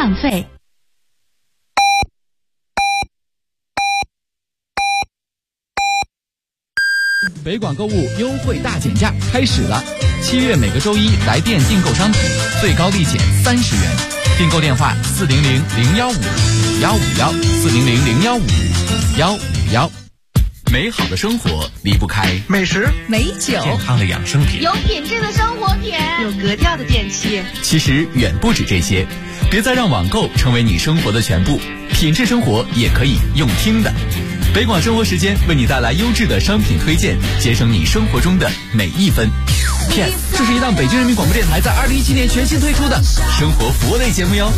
浪费。 北广购物优惠大减价开始了，7月每个周一来电订购商品，最高立减30元。订购电话400-015-5151，400-015-5151。美好的生活离不开美食、 美酒、 健康的养生品， 有品质的生活品， 有格调的电器。 其实远不止这些，别再让网购成为你生活的全部，品质生活也可以用听的。北广生活时间为你带来优质的商品推荐，节省你生活中的每一分。Yes， 这是一档北京人民广播电台在2017年全新推出的生活服务类节目哟。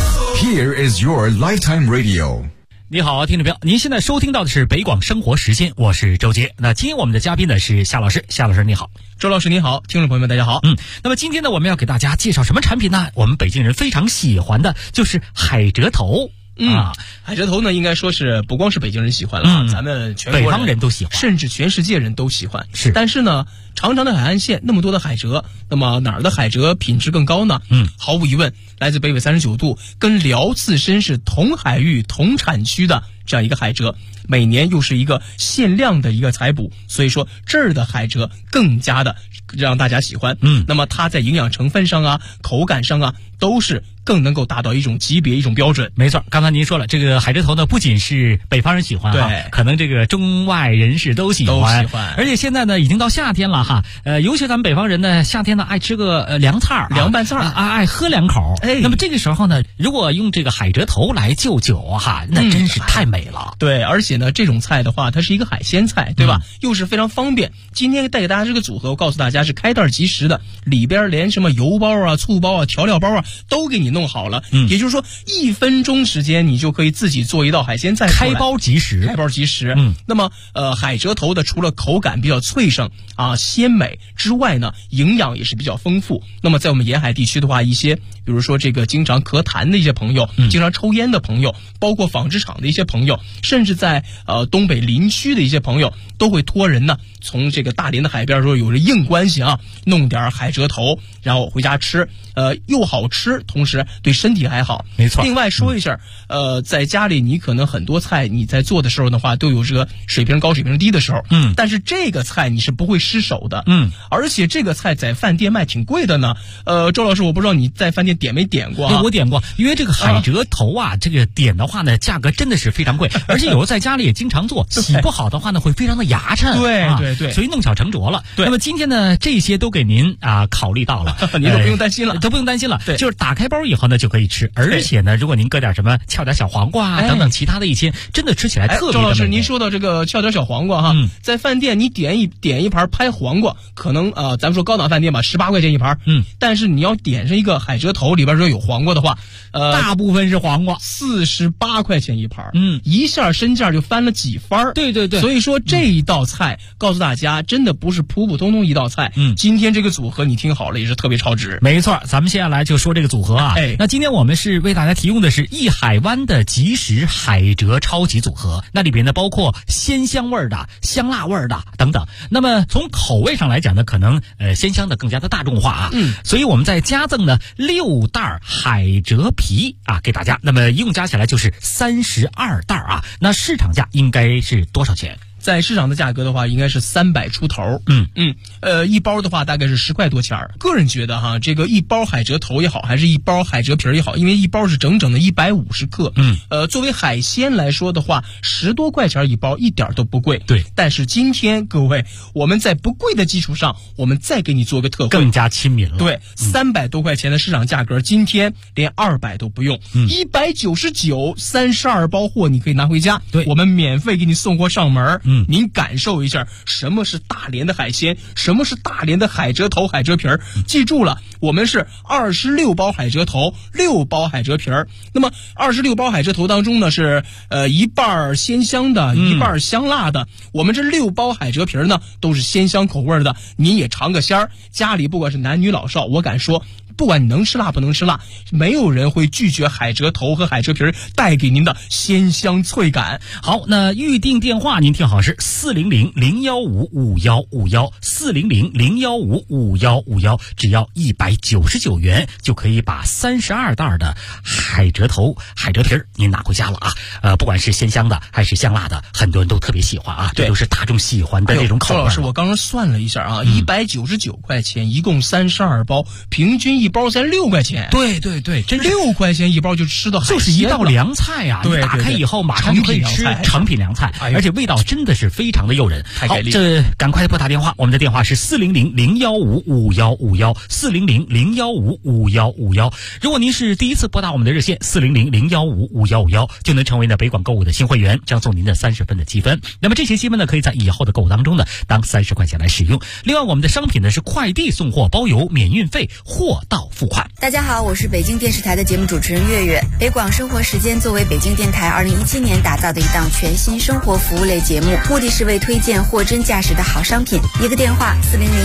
Here is your lifetime radio。 你好，听众朋友，您现在收听到的是北广生活时间，我是周杰。那今天我们的嘉宾呢是夏老师，夏老师你好。 周老师你好，听众朋友们大家好。 那么今天呢我们要给大家介绍什么产品呢？我们北京人非常喜欢的就是海蜇头。 海蜇头呢，应该说是不光是北京人喜欢了，咱们全国北方人都喜欢， 甚至全世界人都喜欢。 是， 但是呢，长长的海岸线那么多的海蜇，那么哪儿的海蜇品质更高呢？毫无疑问，来自北纬39度，跟辽自身是同海域同产区的这样一个海蜇，每年又是一个限量的一个采捕，所以说这儿的海蜇更加的让大家喜欢。那么它在营养成分上啊、口感上啊，都是更能够达到一种级别、一种标准。 没错，刚才您说了，这个海蜇头呢，不仅是北方人喜欢， 对， 可能这个中外人士都喜欢。而且现在呢，已经到夏天了哈，尤其咱们北方人呢，夏天呢爱吃个凉菜凉拌菜爱喝两口。那么这个时候呢，如果用这个海蜇头来就酒哈，那真是太美了。 对，而且呢，这种菜的话，它是一个海鲜菜，对吧？又是非常方便。今天带给大家这个组合，我告诉大家是开袋即食的，里边连什么油包啊、醋包啊、调料包啊都给你弄好了。也就是说1分钟时间你就可以自己做一道海鲜菜出来， 开包即食。 那么海蜇头的除了口感比较脆生啊、鲜美之外呢，营养也是比较丰富。那么在我们沿海地区的话，一些比如说这个经常咳痰的一些朋友，经常抽烟的朋友，包括纺织厂的一些朋友，甚至在东北林区的一些朋友，都会托人呢从这个大连的海边说有着硬关系啊，弄点海蜇头，然后回家吃，又好吃，同时对身体还好。 没错。 另外说一下，在家里你可能很多菜你在做的时候的话，都有这个水平高水平低的时候，但是这个菜你是不会失手的，而且这个菜在饭店卖挺贵的呢。周老师，我不知道你在饭店点没点过啊？ 我点过，因为这个海蜇头啊，这个点的话呢，价格真的是非常贵，而且有时候在家里也经常做，洗不好的话呢，会非常的牙碜。 对， 所以弄巧成拙了。那么今天呢，这些都给您考虑到了， 您都不用担心了， 都不用担心了。 对， 就是打开包以后呢就可以吃，而且呢，如果您搁点什么翘点小黄瓜啊等等其他的一些，真的吃起来特别的美。 周老师，您说到这个翘点小黄瓜哈，在饭店你点一盘拍黄瓜，可能咱们说高档饭店吧，18块钱一盘，但是你要点上一个海蜇头，里边说有黄瓜的话， 大部分是黄瓜 ，48块钱一盘，一下身价就翻了几番。 对， 所以说这一道菜告诉大家，真的不是普普通通一道菜。今天这个组合你听好了，也是特别超值。 没错，咱们接下来就说这个组合啊。那今天我们是为大家提供的是一海湾的即食海蜇超级组合，那里边呢包括鲜香味的、香辣味的等等。那么从口味上来讲呢，可能鲜香的更加的大众化啊。所以我们再加赠呢6袋海蜇皮啊给大家，那么一共加起来就是32袋啊。那市场价应该是多少钱？ 在市场的价格的话，应该是300出头。一包的话大概是10块多钱儿。个人觉得哈，这个一包海蜇头也好，还是一包海蜇皮也好，因为一包是整整的150克。作为海鲜来说的话，10多块钱一包一点都不贵。 对， 但是今天各位，我们在不贵的基础上，我们再给你做个特惠， 更加亲民了。 对，300多块钱的市场价格，今天连200都不用，199，32包货你可以拿回家。 对， 我们免费给你送货上门。您感受一下什么是大连的海鲜，什么是大连的海蜇头、海蜇皮儿。记住了，我们是26包海蜇头，6包海蜇皮儿。那么26包海蜇头当中呢，是一半鲜香的，一半香辣的。我们这6包海蜇皮儿呢，都是鲜香口味的。您也尝个鲜儿，家里不管是男女老少，我敢说不管你能吃辣不能吃辣，没有人会拒绝海蜇头和海蜇皮带给您的鲜香脆感。 好，那预定电话您听好是400-015-5151，400-015-5151，只要199元就可以把32袋的海蜇头、海蜇皮您拿回家了啊！不管是鲜香的还是香辣的，很多人都特别喜欢啊，这都是大众喜欢的这种口味。 高老师，我刚刚算了一下啊，199块钱，一共32包，平均一包才6块钱。 对，真是 6块钱一包就吃到海鲜了， 就是一道凉菜啊！ 对， 打开以后马上就可以吃成品凉菜，而且味道真的是非常的诱人。 太给力！ 这赶快拨打电话，我们的电话是400-015-5151，400-015-5151。如果您是第一次拨打我们的热线400-015-5151，就能成为呢北广购物的新会员，将送您的30分的积分。那么这些积分呢，可以在以后的购物当中呢当30块钱来使用。另外，我们的商品呢是快递送货包邮，免运费，货到付款。 大家好，我是北京电视台的节目主持人月月。北广生活时间作为北京电台2017年打造的一档全新生活服务类节目，目的是为推荐货真价实的好商品。一个电话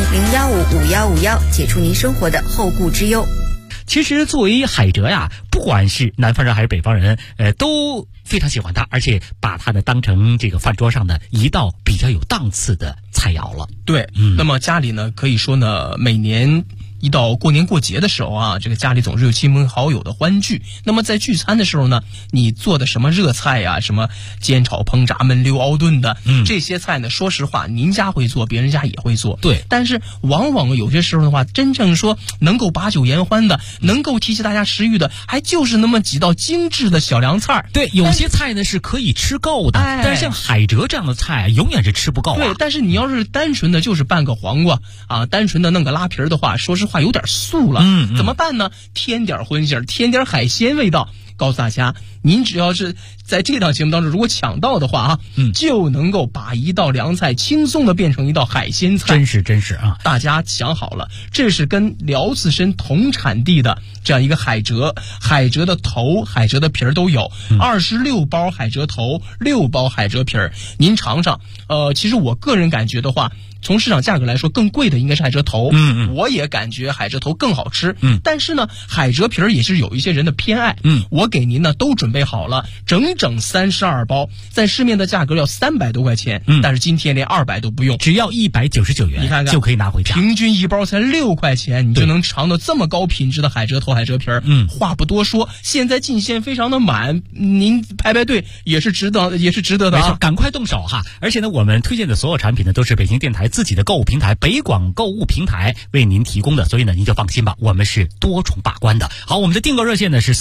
400-015-5151，解除您生活的后顾之忧。 其实作为海蜇呀，不管是南方人还是北方人，都非常喜欢它，而且把它呢当成这个饭桌上的一道比较有档次的菜肴了。 对，那么家里呢，可以说呢，每年一到过年过节的时候啊，这个家里总是有亲朋好友的欢聚。那么在聚餐的时候呢，你做的什么热菜呀，什么煎炒烹炸焖溜熬炖的，这些菜呢，说实话，您家会做，别人家也会做。 对， 但是往往有些时候的话，真正说能够把酒言欢的，能够提起大家食欲的，还就是那么几道精致的小凉菜。 对，有些菜呢是可以吃够的，但是像海蜇这样的菜永远是吃不够啊。 对，但是你要是单纯的就是拌个黄瓜啊，单纯的弄个拉皮的话，说实话有点素了。怎么办呢？添点荤腥，添点海鲜味道。告诉大家，您只要是在这档节目当中如果抢到的话啊，就能够把一道凉菜轻松的变成一道海鲜菜。 真是啊！ 大家想好了，这是跟辽自参同产地的这样一个海蜇，海蜇的头、海蜇的皮儿都有，26包海蜇头，6包海蜇皮儿，您尝尝。其实我个人感觉的话，从市场价格来说，更贵的应该是海蜇头。我也感觉海蜇头更好吃。但是呢，海蜇皮儿也是有一些人的偏爱。我给您呢都准备好了，整整32包，在市面的价格要300多块钱，但是今天连200都不用， 只要199元， 你看看就可以拿回家。 平均一包才6块钱，你就能尝到这么高品质的海蜇头、海蜇皮儿。话不多说，现在进线非常的满，您排队也是值得的啊！ 没错，赶快动手哈！而且呢，我们推荐的所有产品呢，都是北京电台自己的购物平台北广购物平台为您提供的，所以呢，您就放心吧，我们是多重把关的。好，我们的订购热线呢是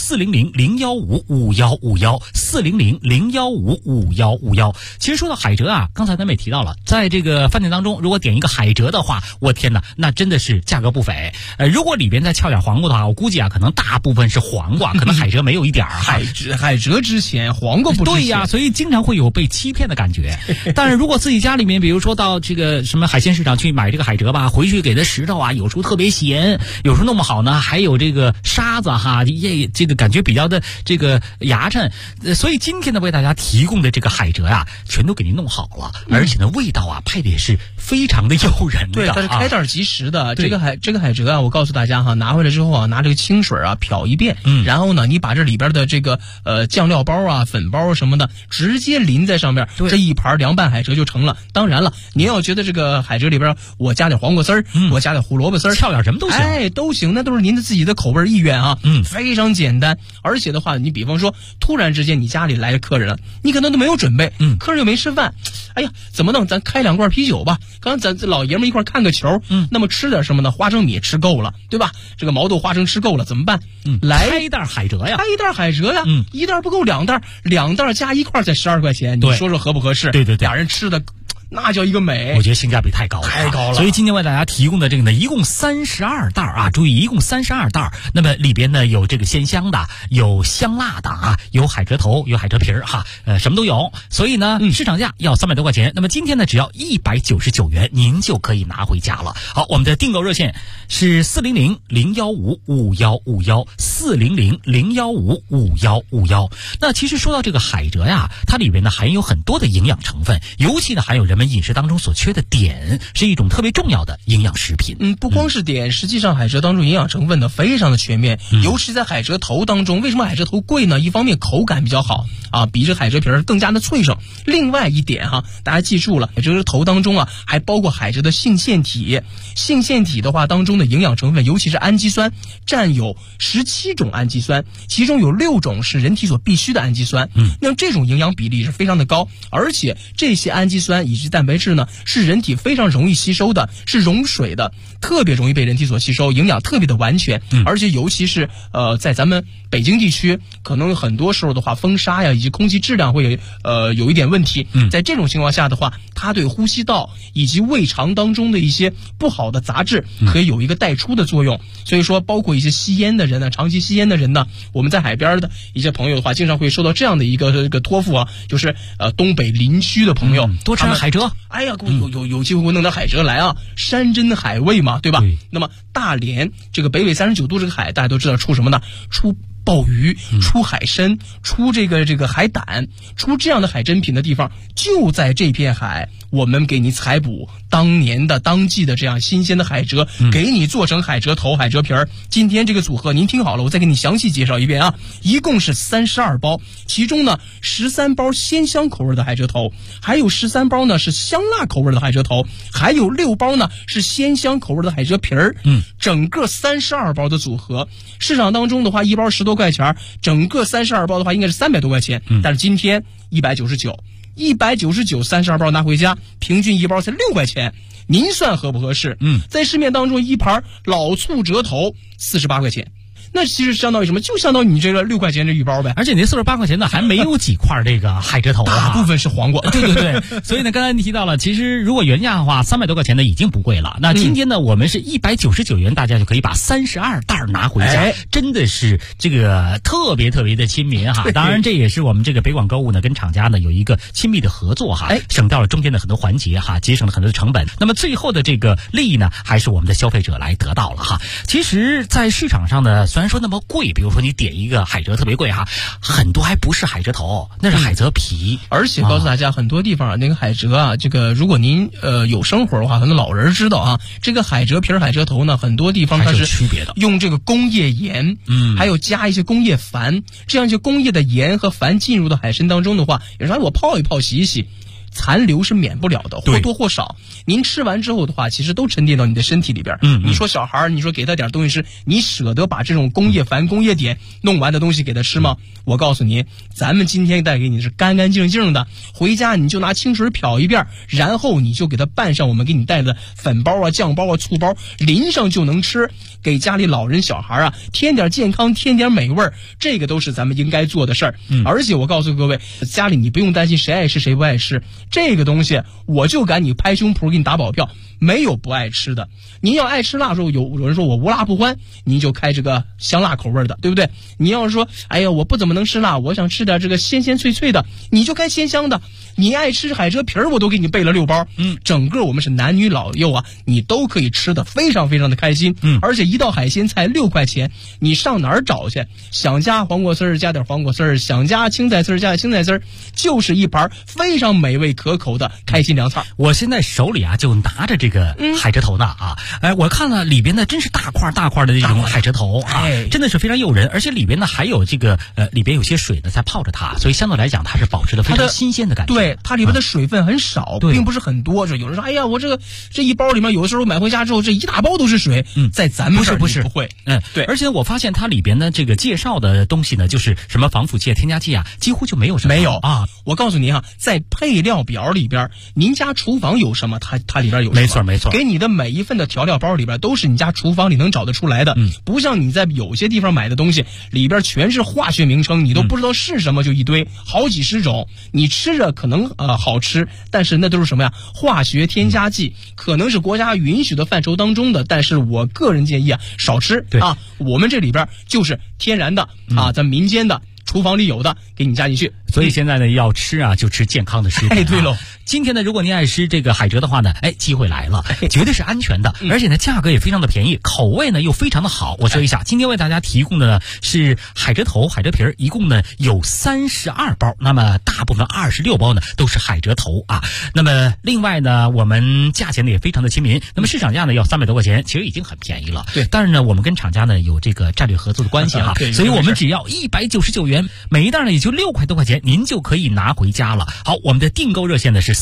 400-015-5151，400-015-5151。其实说到海蜇啊，刚才咱们也提到了，在这个饭店当中，如果点一个海蜇的话，我天哪，那真的是价格不菲。如果里边再翘点黄瓜的话，我估计啊，可能大部分是黄瓜，可能海蜇没有一点儿。 海蜇之前，黄瓜不值钱。 对呀，所以经常会有被欺骗的感觉。但是如果自己家里面，比如说到这个什么海鲜市场去买这个海蜇吧，回去给它石头啊，有时候特别咸，有时候弄不好呢，还有这个沙子哈，这个感觉比较的这个牙碜。所以今天呢，为大家提供的这个海蜇呀，全都给您弄好了，而且呢，味道啊配的也是非常的诱人的。 对，它是开袋即食的。这个海蜇啊，我告诉大家哈，拿回来之后啊，拿这个清水啊漂一遍，然后呢，你把这里边的这个酱料包啊、粉包什么的，直接淋在上面，这一盘凉拌海蜇就成了。当然了，您要觉得这个海蜇里边我加点黄瓜丝儿，我加点胡萝卜丝儿， 翘点什么都行， 都行，那都是您的自己的口味意愿啊。非常简单。而且的话，你比方说突然之间你家里来客人了，你可能都没有准备，客人又没吃饭，哎呀，怎么弄？咱开2罐啤酒吧，刚咱老爷们一块看个球，那么吃点什么呢？花生米吃够了，对吧？这个毛豆花生吃够了，怎么办？来开一袋海蜇呀， 一袋不够2袋，2袋加一块才12块钱，你说说合不合适？ 对， 俩人吃的那叫一个美， 我觉得性价比太高了。所以今天为大家提供的这个呢，一共32袋啊，注意，一共32袋。那么里边呢有这个鲜香的，有香辣的啊，有海蜇头，有海蜇皮儿哈，什么都有。所以呢，市场价要300多块钱，那么今天呢只要199元，您就可以拿回家了。好，我们的订购热线是400-015-5151，400-015-5151。那其实说到这个海蜇呀，它里边呢含有很多的营养成分，尤其呢含有人们们饮食当中所缺的碘，是一种特别重要的营养食品。 不光是碘，实际上海蜇当中营养成分呢非常的全面，尤其在海蜇头当中，为什么海蜇头贵呢？一方面口感比较好啊，比这海蜇皮儿更加的脆生。另外一点哈，大家记住了，海蜇头当中啊还包括海蜇的性腺体。性腺体的话当中的营养成分，尤其是氨基酸，占有17种氨基酸，其中有6种是人体所必需的氨基酸。那这种营养比例是非常的高，而且这些氨基酸以及蛋白质呢，是人体非常容易吸收的，是溶水的，特别容易被人体所吸收，营养特别的完全。而且尤其是在咱们北京地区，可能很多时候的话，风沙呀以及空气质量会有一点问题。在这种情况下的话，它对呼吸道以及胃肠当中的一些不好的杂质可以有一个带出的作用。所以说，包括一些吸烟的人呢，长期吸烟的人呢，我们在海边的一些朋友的话，经常会收到这样的一个托付啊，就是东北林区的朋友， 多吃海蜇。 哎呀，有机会给我弄点海蜇来啊，山珍海味嘛，对吧？那么大连这个北纬39度这个海，大家都知道出什么呢？出鲍鱼，出海参，出这个海胆，出这样的海珍品的地方，就在这片海，我们给你采捕当年的当季的这样新鲜的海蜇，给你做成海蜇头、海蜇皮儿。今天这个组合您听好了，我再给你详细介绍一遍啊，一共是32包，其中呢13包鲜香口味的海蜇头，还有13包呢是香辣口味的海蜇头，还有6包呢是鲜香口味的海蜇皮儿。整个32包的组合，市场当中的话1包10多块钱，整个32包的话应该是300多块钱，但是今天199 32包拿回家，平均1包才6块钱，您算合不合适？在市面当中一盘老醋蜇头48块钱。那其实相当于什么？就相当于你这个6块钱这一包呗。 而且那48块钱呢，还没有几块这个海蜇头啊， 大部分是黄瓜。 对。所以呢，刚才你提到了，其实如果原价的话，300多块钱呢已经不贵了。那今天呢，我们是199元，大家就可以把32袋拿回家，真的是这个特别的亲民哈。当然，这也是我们这个北广购物呢跟厂家呢有一个亲密的合作哈，省掉了中间的很多环节哈，节省了很多的成本。那么最后的这个利益呢，还是我们的消费者来得到了哈。其实，在市场上呢，虽然说那么贵，比如说你点一个海蜇特别贵哈，很多还不是海蜇头，那是海蜇皮。 而且告诉大家，很多地方啊，那个海蜇啊，这个如果您有生活的话，很多老人知道啊，这个海蜇皮儿、海蜇头呢，很多地方它是区别的， 用这个工业盐，还有加一些工业矾，这样一些工业的盐和矾进入到海参当中的话，有时候我泡一泡、洗一洗，残留是免不了的，或多或少。您吃完之后的话，其实都沉淀到你的身体里边。你说小孩，你说给他点东西吃，你舍得把这种工业矾、工业碘弄完的东西给他吃吗？我告诉您，咱们今天带给你的是干干净净的，回家你就拿清水漂一遍，然后你就给他拌上我们给你带的粉包啊、酱包啊、醋包，淋上就能吃。给家里老人小孩啊添点健康，添点美味，这个都是咱们应该做的事儿。而且我告诉各位，家里你不用担心谁爱吃谁不爱吃，这个东西我就敢你拍胸脯给你打保票，没有不爱吃的。您要爱吃辣的时候，有人说我无辣不欢，您就开这个香辣口味的，对不对？你要是说哎呀我不怎么能吃辣，我想吃点这个鲜鲜脆脆的，你就开鲜香的。你爱吃海蜇皮儿，我都给你备了6包。整个我们是男女老幼啊，你都可以吃的非常的开心。而且一道海鲜菜6块钱，你上哪儿找去？想加黄瓜丝儿加点黄瓜丝儿，想加青菜丝儿加点青菜丝儿，就是一盘非常美味可口的开心凉菜。 我现在手里啊就拿着这个海蜇头呢啊，我看了里边呢真是大块的这种海蜇头啊，真的是非常诱人，而且里边呢还有这个里边有些水呢在泡着它，所以相对来讲它是保持了非常新鲜的感觉。 对，它里边的水分很少，并不是很多。有人说哎呀我这一包里面有的时候买回家之后这一大包都是水，在咱们不是不会。 对。而且我发现它里边的这个介绍的东西呢，就是什么防腐剂、添加剂啊，几乎就没有什么。 没有啊，我告诉您哈，在配料表里边，您家厨房有什么，它里边有什么。 没错。 给你的每一份的调料包里边都是你家厨房里能找得出来的。不像你在有些地方买的东西里边全是化学名称，你都不知道是什么，就一堆好几十种，你吃着可能好吃，但是那都是什么呀？化学添加剂，可能是国家允许的范畴当中的，但是我个人建议啊少吃啊。我们这里边就是天然的啊，咱民间的厨房里有的给你加进去。 所以现在呢，要吃啊就吃健康的食品。 对喽， 今天呢，如果您爱吃这个海蜇的话呢，机会来了，绝对是安全的，而且呢，价格也非常的便宜，口味呢又非常的好。我说一下，今天为大家提供的呢是海蜇头、海蜇皮儿，一共呢有32包，那么大部分26包呢都是海蜇头啊。那么另外呢，我们价钱呢也非常的亲民，那么市场价呢要300多块钱，其实已经很便宜了。 对， 但是呢，我们跟厂家呢有这个战略合作的关系哈，所以我们只要199元，每一袋呢也就6块多块钱，您就可以拿回家了。好，我们的订购热线呢是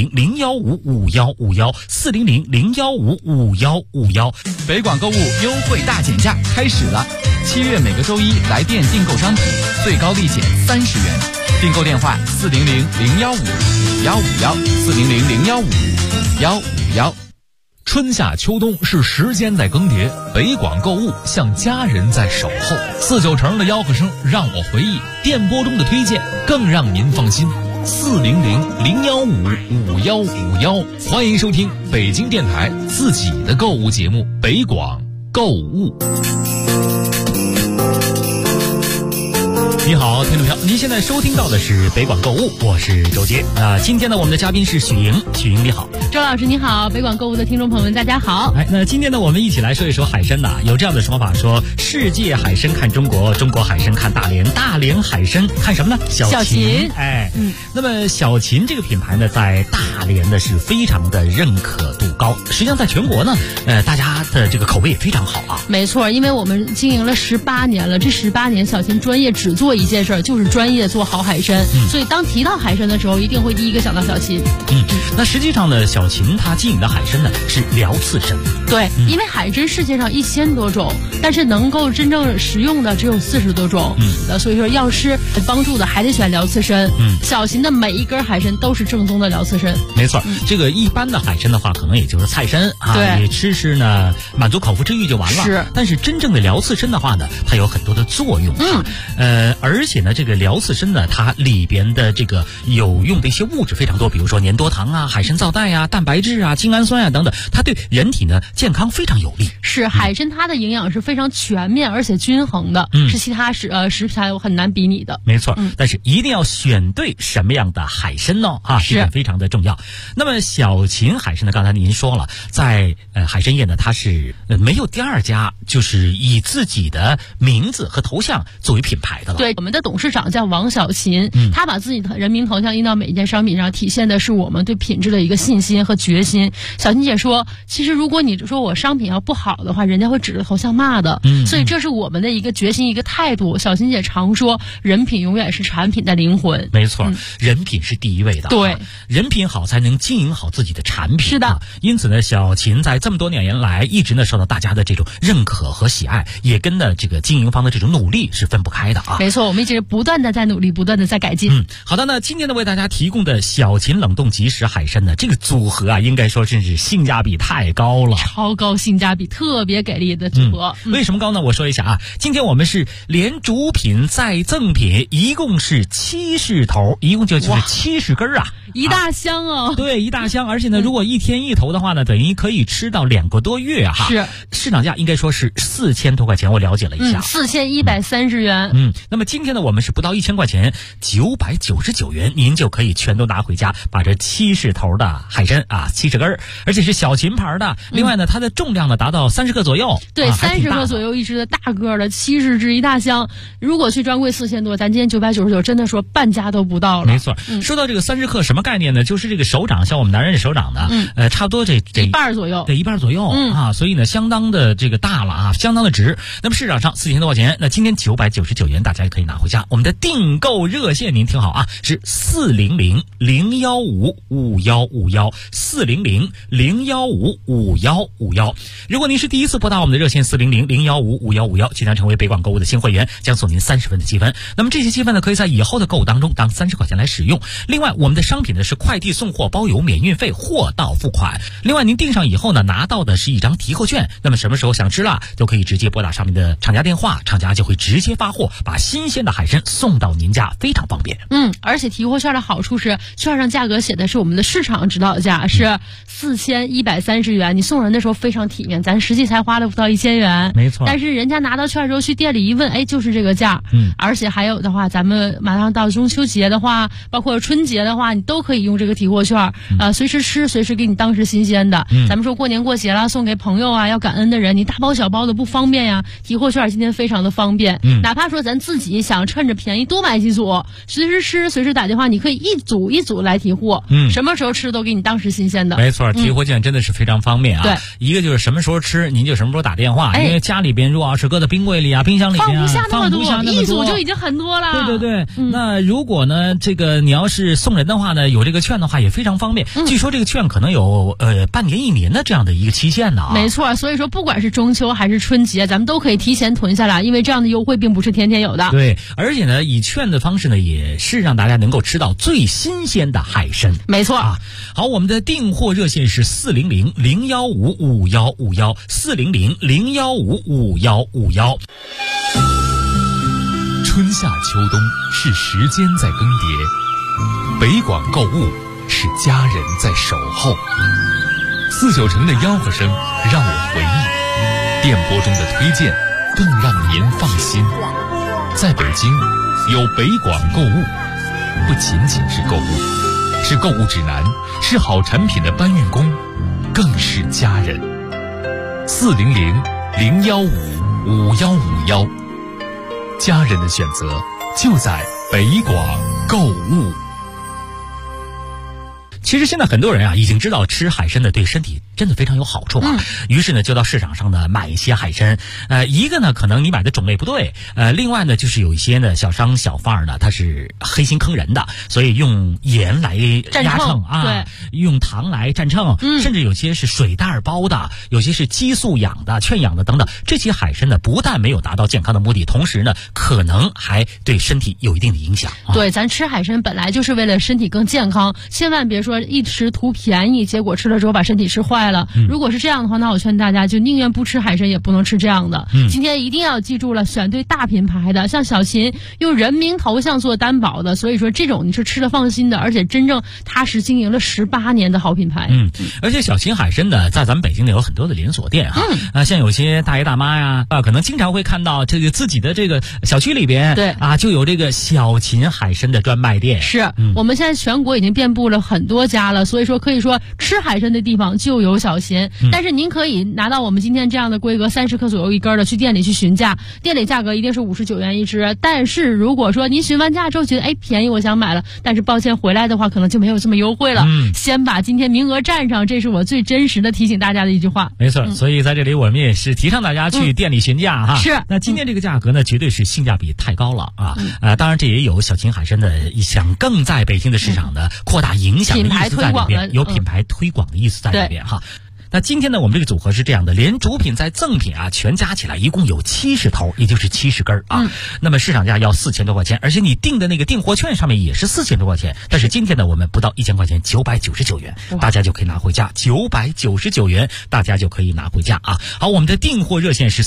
400-015-5151，400-015-5151。 北广购物优惠大减价开始了，7月每个周一来店订购商品，最高立减30元。订购电话400-015-5151，400-015-5151。春夏秋冬是时间在更迭，北广购物像家人在守候。4/9成的吆喝声让我回忆，电波中的推荐更让您放心。400-015-5151，欢迎收听北京电台自己的购物节目北广购物。 你好，听众朋友，您现在收听到的是北广购物，我是周杰。今天呢，我们的嘉宾是许莹。许莹你好。 周老师你好，北广购物的听众朋友们大家好。 那今天呢，我们一起来说一说海参呐。有这样的说法说，世界海参看中国，中国海参看大连，大连海参看什么呢？小秦。那么小秦这个品牌呢，在大连呢是非常的认可度高，实际上在全国呢，大家的这个口味也非常好啊。 没错，因为我们经营了18年了，这18年小秦专业只做一件事，就是专业做好海参。所以当提到海参的时候，一定会第一个想到小秦。 那实际上呢，小秦它经营的海参呢是辽刺参。 对，因为海参世界上1000多种，但是能够真正食用的只有40多种。所以说要吃帮助的还得选辽刺参。小秦的每一根海参都是正宗的辽刺参。 没错，这个一般的海参的话，可能也就是菜参啊，你吃呢，满足口腹之欲就完了。 是， 但是真正的辽刺参的话呢，它有很多的作用。而且呢，这个辽刺参呢，它里边的这个有用的一些物质非常多，比如说粘多糖啊、海参皂苷啊、蛋白质啊、精氨酸啊等等，它对人体呢健康非常有利。 是，海参它的营养是非常全面而且均衡的，是其他食材很难比拟的。 没错，但是一定要选对什么样的海参呢？这个非常的重要。那么小秦海参呢，刚才您说了，在海参业呢，它是没有第二家就是以自己的名字和头像作为品牌的了。 对，我们的董事长叫王小秦，他把自己的人名头像印到每一件商品上，体现的是我们对品质的一个信心和决心。小秦姐说，其实如果你说我商品要不好的话，人家会指着头像骂的。所以这是我们的一个决心，一个态度。小秦姐常说，人品永远是产品的灵魂。 没错，人品是第一位的。 对， 人品好才能经营好自己的产品。 是的， 因此呢，小秦在这么多年来一直呢受到大家的这种认可和喜爱，也跟呢这个经营方的这种努力是分不开的啊。 没错，我们一直不断的在努力，不断的在改进。 好的，那今天呢为大家提供的小秦冷冻即食海参呢，这个组合啊，应该说是性价比太高了， 超高性价比，特别给力的组合。 为什么高呢？我说一下啊，今天我们是连主品再赠品，一共是70头，一共就是70根啊， 一大箱哦。 对，一大箱，而且呢，如果1天1头的话呢，等于可以吃到2个多月哈。 是， 市场价应该说是4000多块钱，我了解了一下 ，4130元。 那么今天呢，我们是不到1000块钱，999元，您就可以全都拿回家，把这70头的海参啊，70根，而且是小秦牌的。另外呢，它的重量呢达到30克左右。 对，30克左右一只的大个的70只一大箱。如果去专柜4000多，咱今天999，真的说半价都不到了。 没错，说到这个30克什么概念呢？就是这个手掌，像我们男人的手掌呢，差不多这一半左右。 对，一半左右啊，所以呢，相当的这个大了啊，相当的值。那么市场上4000多块钱，那今天999元，大家也可以拿回家。我们的订购热线您听好啊，是400-015-5151，400-015-5151。如果您是第一次拨打我们的热线400-015-5151，即将成为北广购物的新会员，将送您30分的积分。那么这些积分呢，可以在以后的购物当中当30块钱来使用。另外，我们的商品呢是快递送货包邮，免运费，货到付款。另外，您订上以后呢，拿到的是一张提货券。那么什么时候想吃了，都可以直接拨打上面的厂家电话，厂家就会直接发货，把新鲜鲜的海参送到您家非常方便。 而且提货券的好处是，券上价格写的是我们的市场指导价是4130元，你送人的时候非常体面，咱实际才花了不到1000元， 没错。 但是人家拿到券之后去店里一问，哎，就是这个价。而且还有的话，咱们马上到中秋节的话，包括春节的话，你都可以用这个提货券，随时吃，随时给你当时新鲜的。咱们说过年过节了，送给朋友啊，要感恩的人，你大包小包的不方便呀，提货券今天非常的方便。哪怕说咱自己想趁着便宜多买几组，随时吃，随时打电话，你可以一组一组来提货，什么时候吃都给你当时新鲜的。 没错，提货券真的是非常方便啊。 对， 一个就是什么时候吃，您就什么时候打电话，因为家里边如果要是搁在冰柜里啊、冰箱里边啊， 放不下那么多，一组就已经很多了。 对，那如果呢，这个你要是送人的话呢，有这个券的话也非常方便。据说这个券可能有半年1年的这样的一个期限呢。 没错，所以说不管是中秋还是春节，咱们都可以提前囤下来，因为这样的优惠并不是天天有的。 对，而且呢，以券的方式呢，也是让大家能够吃到最新鲜的海参。 没错啊。好，我们的订货热线是400-015-5151，400-015-5151。 春夏秋冬是时间在更迭，北广购物是家人在守候。49城的吆喝声让我回忆，电波中的推荐更让您放心。在北京，有北广购物，不仅仅是购物，是购物指南，是好产品的搬运工，更是家人。400-015-5151，家人的选择就在北广购物。 其实现在很多人啊已经知道吃海参的对身体真的非常有好处啊，于是呢就到市场上呢买一些海参。一个呢可能你买的种类不对，另外呢就是有一些呢小商小贩呢他是黑心坑人的，所以用盐来压秤啊， 对， 用糖来蘸秤，甚至有些是水袋包的，有些是激素养的、圈养的等等。这些海参呢不但没有达到健康的目的，同时呢可能还对身体有一定的影响。 对，咱吃海参本来就是为了身体更健康，千万别说一时图便宜，结果吃了之后把身体吃坏了。如果是这样的话，那我劝大家就宁愿不吃海参，也不能吃这样的。今天一定要记住了，选对大品牌的，像小秦用人名头像做担保的，所以说这种你是吃了放心的，而且真正踏实经营了18年的好品牌。 而且小秦海参呢，在咱们北京呢有很多的连锁店哈，像有些大爷大妈呀可能经常会看到这个自己的这个小区里边， 对啊，就有这个小秦海参的专卖店。 是，我们现在全国已经遍布了很多家了，所以说可以说吃海参的地方就有小秦。但是您可以拿到我们今天这样的规格30克左右一根的，去店里去询价，店里价格一定是59元一只。但是如果说您询完价之后觉得便宜，我想买了，但是抱歉回来的话可能就没有这么优惠了。先把今天名额占上，这是我最真实的提醒大家的一句话。 没错，所以在这里我们也是提倡大家去店里询价哈。 是， 那今天这个价格呢，绝对是性价比太高了啊！当然这也有小秦海参的想更在北京的市场的扩大影响的意思在里边，有品牌推广的意思在里边哈。那今天呢，我们这个组合是这样的，连主品再赠品啊，全加起来一共有70头，也就是70根啊。那么市场价要4000多块钱，而且你订的那个订货券上面也是4000多块钱。但是今天呢，我们不到1000块钱，999元，大家就可以拿回家，999元，大家就可以拿回家啊。好，我们的订货热线是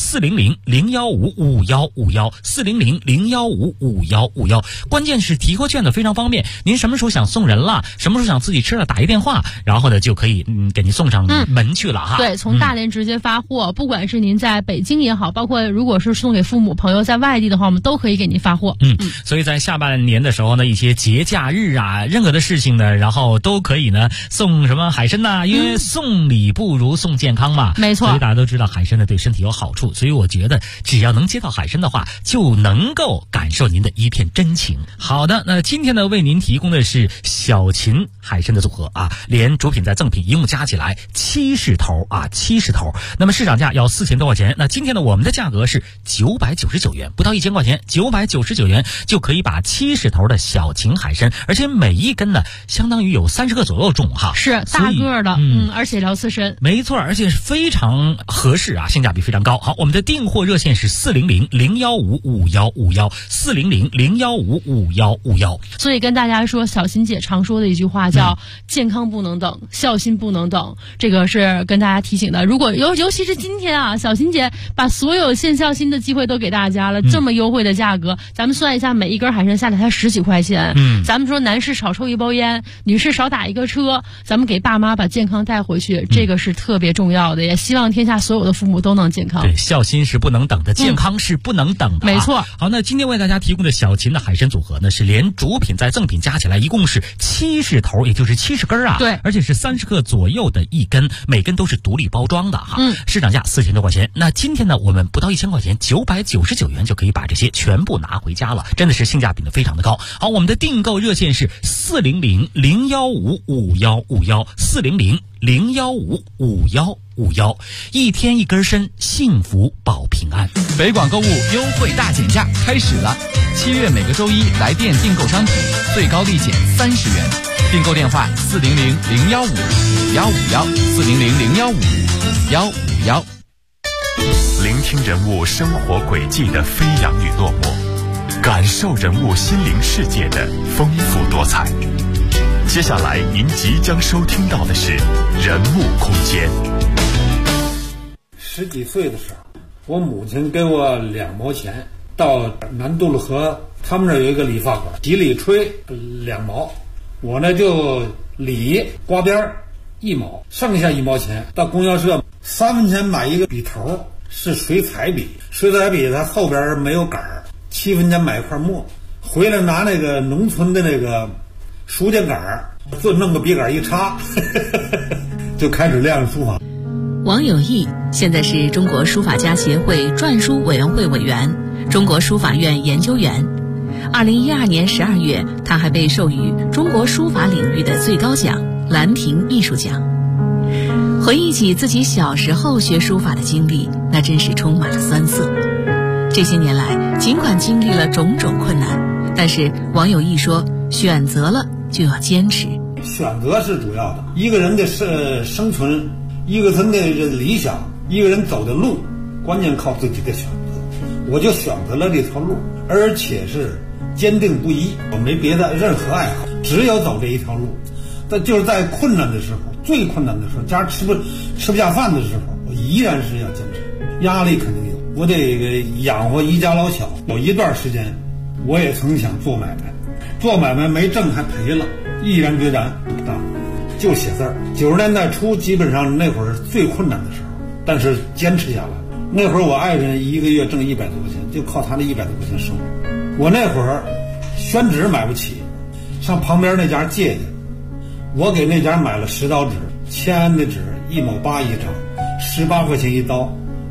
400-015-5151，400-015-5151。关键是提货券呢非常方便，您什么时候想送人了，什么时候想自己吃了，打一电话，然后呢就可以给您送上门去了哈。 对，从大连直接发货，不管是您在北京也好，包括如果是送给父母朋友在外地的话，我们都可以给您发货。 所以在下半年的时候呢，一些节假日啊，任何的事情呢，然后都可以呢送什么海参呐，因为送礼不如送健康嘛。 没错， 所以大家都知道海参呢对身体有好处，所以我觉得只要能接到海参的话，就能够感受您的一片真情。好的，那今天呢为您提供的是小秦海参的组合啊，连主品再赠品一共加起来70头啊，70头。那么市场价要4000多块钱，那今天呢我们的价格是999元，不到1000块钱，999元就可以把70头的小秦海参，而且每一根呢相当于有30克左右重哈， 是大个的，而且聊刺身， 没错，而且是非常合适啊，性价比非常高。好，我们的订货热线是400-015-5151，400-015-5151。 所以跟大家说，小秦姐常说的一句话叫健康不能等，孝心不能等，这个是是跟大家提醒的，如果尤其是今天啊，小琴姐把所有限校新的机会都给大家了，这么优惠的价格，咱们算一下，每一根海参下来才10几块钱。咱们说男士少抽一包烟，女士少打一个车，咱们给爸妈把健康带回去，这个是特别重要的，也希望天下所有的父母都能健康。 对，孝心是不能等的，健康是不能等的。 没错。 好，那今天为大家提供的小琴的海参组合呢，是连主品再赠品加起来一共是70头，也就是70根啊。 对， 而且是30克左右的一根，每根都是独立包装的哈。市场价4000多块钱。那今天呢，我们不到1000块钱，999元就可以把这些全部拿回家了，真的是性价比呢非常的高。好，我们的订购热线是400-015-5151，400-015-5151，一天一根参，幸福保平安。 北广购物优惠大减价开始了，7月每个周一来店订购商品，最高立减30元。订购电话400-015-5151，400-015-5151。 聆听人物生活轨迹的飞扬与落寞，感受人物心灵世界的丰富多彩。接下来您即将收听到的是人物空间。 10几岁的时候，我母亲给我2毛钱，到南渡路河他们那儿有一个理发馆，洗理吹2毛，我呢就理刮边1毛，剩下1毛钱到供销社3分钱买一个笔头，是水彩笔，水彩笔它后边没有杆儿，7分钱买一块墨，回来拿那个农村的那个书架杆儿，就弄个笔杆一插就开始练书法。 王有义现在是中国书法家协会篆书委员会委员，中国书法院研究员。2012年12月，他还被授予中国书法领域的最高奖兰亭艺术奖。回忆起自己小时候学书法的经历，那真是充满了酸涩。这些年来，尽管经历了种种困难，但是王有义说，选择了就要坚持。 选择是主要的，一个人的生存，一个人的理想，一个人走的路，关键靠自己的选择。我就选择了这条路，而且是坚定不移，我没别的任何爱好，只有走这一条路。但就是在困难的时候，最困难的时候，家吃不下饭的时候，我依然是要坚持。压力肯定有，我得养活一家老小。有一段时间，我也曾想做买卖，做买卖没挣还赔了，毅然决然就写字儿。90年代初，基本上那会儿最困难的时候，但是坚持下来。那会儿我爱人一个月挣100多块钱，就靠他那100多块钱生活。我那会儿宣纸买不起，上旁边那家借去，我给那家买了10刀纸，签安的纸1毛8一张，18块钱一刀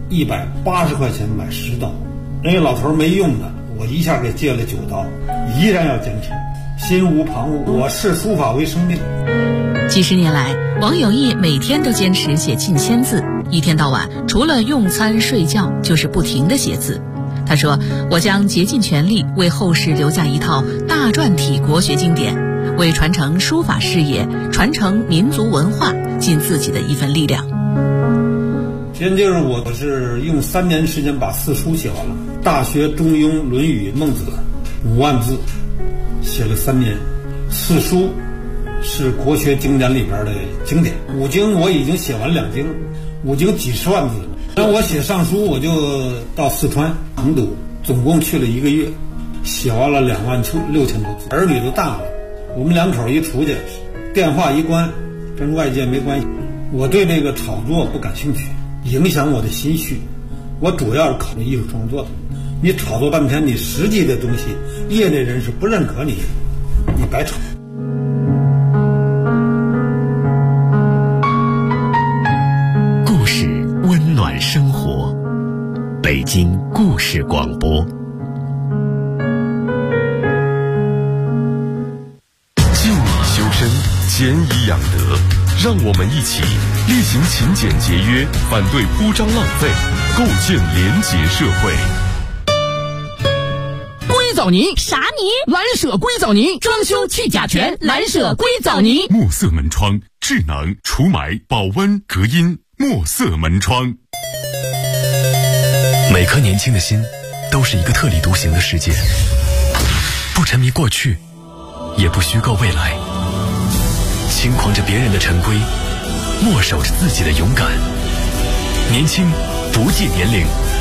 ，180块钱买10刀。人家老头没用的，我一下给借了9刀，依然要坚持，心无旁骛。我视书法为生命。 几十年来，王有义每天都坚持写近1000字，一天到晚除了用餐睡觉就是不停地写字。他说，我将竭尽全力为后世留下一套大篆体国学经典，为传承书法事业，传承民族文化尽自己的一份力量。 先就是我是用3年时间把4书写完了，大学、中庸、论语、孟子5万字写了3年。4书是国学经典里边的经典，5经我已经写完2经，5经几十万字了。那我写上书，我就到四川成都，总共去了1个月，写完了26000多字。儿女都大了，我们2口一出去，电话一关，跟外界没关系。我对这个炒作不感兴趣，影响我的心绪。我主要是考虑艺术创作的。你炒作半天，你实际的东西，业内人士不认可你，你白炒。 故事温暖生活，北京故事广播。敬以修身，俭以养德，让我们一起力行勤俭节约，反对铺张浪费，构建廉洁社会。 硅藻泥啥泥？蓝舍硅藻泥，装修去甲醛，蓝舍硅藻泥。 墨色门窗，智能除霾、保温、隔音。墨色门窗。每颗年轻的心，都是一个特立独行的世界，不沉迷过去，也不虚构未来，轻狂着别人的陈规， 默守着自己的勇敢。年轻不计年龄，